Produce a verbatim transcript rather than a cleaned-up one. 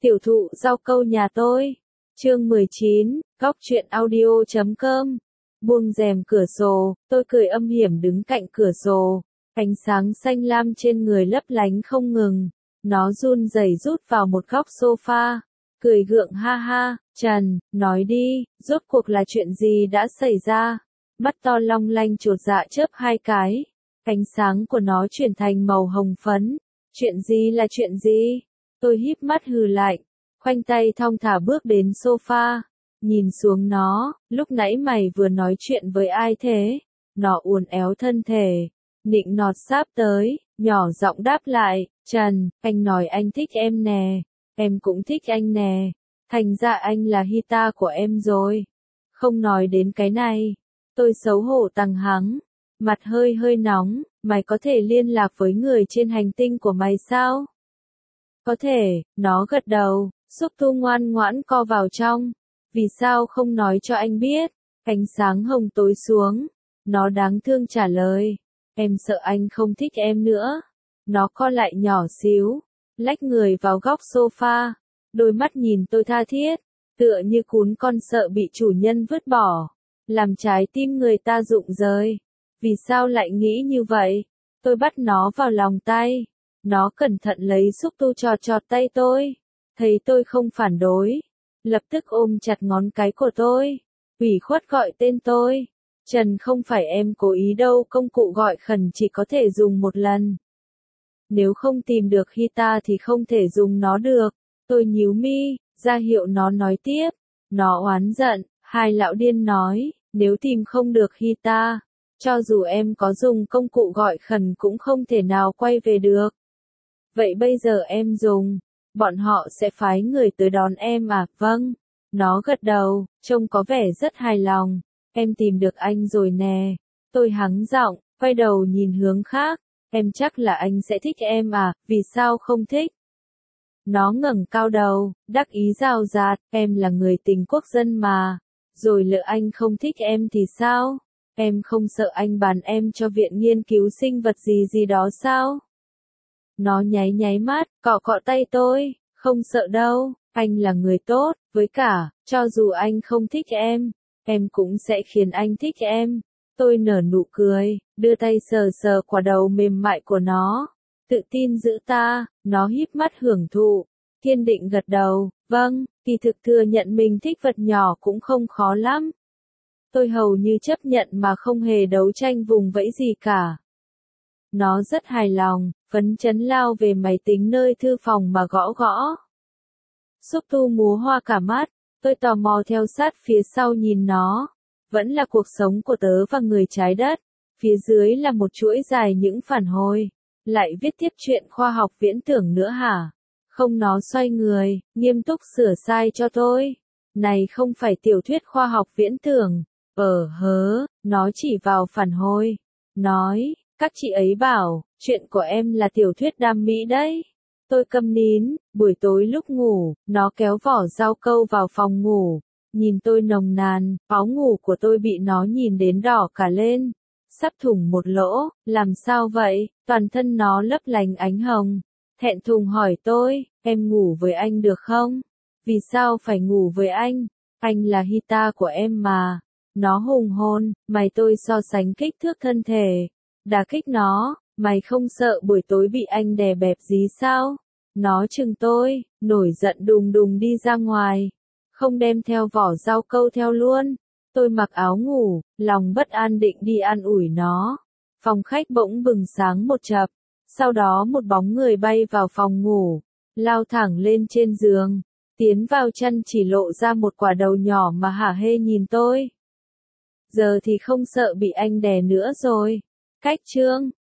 Tiểu thụ rau câu nhà tôi. Chương mười chín, góc truyện audio chấm com. Buông rèm cửa sổ, tôi cười âm hiểm đứng cạnh cửa sổ. Ánh sáng xanh lam trên người lấp lánh không ngừng. Nó run rẩy rút vào một góc sofa. Cười gượng ha ha, Trần, nói đi, rốt cuộc là chuyện gì đã xảy ra? Mắt to long lanh chột dạ chớp hai cái. Ánh sáng của nó chuyển thành màu hồng phấn. Chuyện gì là chuyện gì? Tôi híp mắt hừ lạnh, khoanh tay thong thả bước đến sofa, nhìn xuống nó, lúc nãy mày vừa nói chuyện với ai thế? Nó uốn éo thân thể, nịnh nọt sáp tới, nhỏ giọng đáp lại, Trần, anh nói anh thích em nè, em cũng thích anh nè, thành ra anh là Hita của em rồi. Không nói đến cái này, tôi xấu hổ tằng hắng, mặt hơi hơi nóng, mày có thể liên lạc với người trên hành tinh của mày sao? Có thể, nó gật đầu, Xúc Tu ngoan ngoãn co vào trong. Vì sao không nói cho anh biết? Ánh sáng hồng tối xuống. Nó đáng thương trả lời. Em sợ anh không thích em nữa. Nó co lại nhỏ xíu, lách người vào góc sofa. Đôi mắt nhìn tôi tha thiết, tựa như cún con sợ bị chủ nhân vứt bỏ. Làm trái tim người ta rụng rời. Vì sao lại nghĩ như vậy? Tôi bắt nó vào lòng tay. Nó cẩn thận lấy xúc tu chọt chọt tay tôi. Thấy tôi không phản đối. Lập tức ôm chặt ngón cái của tôi. Ủy khuất gọi tên tôi. Trần, không phải em cố ý đâu, công cụ gọi khẩn chỉ có thể dùng một lần. Nếu không tìm được Hita thì không thể dùng nó được. Tôi nhíu mi, ra hiệu nó nói tiếp. Nó oán giận, hai lão điên nói, nếu tìm không được Hita, cho dù em có dùng công cụ gọi khẩn cũng không thể nào quay về được. Vậy bây giờ em dùng, bọn họ sẽ phái người tới đón em à? Vâng. Nó gật đầu, trông có vẻ rất hài lòng. Em tìm được anh rồi nè. Tôi hắng giọng, quay đầu nhìn hướng khác. Em chắc là anh sẽ thích em à, vì sao không thích? Nó ngẩng cao đầu, đắc ý rào rạt, em là người tình quốc dân mà. Rồi lỡ anh không thích em thì sao? Em không sợ anh bàn em cho viện nghiên cứu sinh vật gì gì đó sao? Nó nháy nháy mắt, cọ cọ tay tôi, không sợ đâu, anh là người tốt, với cả, cho dù anh không thích em, em cũng sẽ khiến anh thích em. Tôi nở nụ cười, đưa tay sờ sờ quả đầu mềm mại của nó, tự tin giữ ta, nó híp mắt hưởng thụ, kiên định gật đầu, vâng, kỳ thực thừa nhận mình thích vật nhỏ cũng không khó lắm. Tôi hầu như chấp nhận mà không hề đấu tranh vùng vẫy gì cả. Nó rất hài lòng, phấn chấn lao về máy tính nơi thư phòng mà gõ gõ. Xúc Tu múa hoa cả mắt, tôi tò mò theo sát phía sau nhìn nó. Vẫn là cuộc sống của tớ và người trái đất. Phía dưới là một chuỗi dài những phản hồi. Lại viết tiếp chuyện khoa học viễn tưởng nữa hả? Không, nó xoay người, nghiêm túc sửa sai cho tôi. Này không phải tiểu thuyết khoa học viễn tưởng. Ờ hớ, nó chỉ vào phản hồi. Nói, các chị ấy bảo, chuyện của em là tiểu thuyết đam mỹ đấy. Tôi câm nín, buổi tối lúc ngủ, nó kéo vỏ rau câu vào phòng ngủ. Nhìn tôi nồng nàn, áo ngủ của tôi bị nó nhìn đến đỏ cả lên. Sắp thủng một lỗ, làm sao vậy? Toàn thân nó lấp lánh ánh hồng. Thẹn thùng hỏi tôi, em ngủ với anh được không? Vì sao phải ngủ với anh? Anh là Hita của em mà. Nó hùng hôn, mày tôi so sánh kích thước thân thể. Đả kích nó, mày không sợ buổi tối bị anh đè bẹp dí sao? Nó chừng tôi, nổi giận đùng đùng đi ra ngoài. Không đem theo vỏ rau câu theo luôn. Tôi mặc áo ngủ, lòng bất an định đi an ủi nó. Phòng khách bỗng bừng sáng một chập. Sau đó một bóng người bay vào phòng ngủ, lao thẳng lên trên giường, tiến vào chăn chỉ lộ ra một quả đầu nhỏ mà hả hê nhìn tôi. Giờ thì không sợ bị anh đè nữa rồi. Cách chương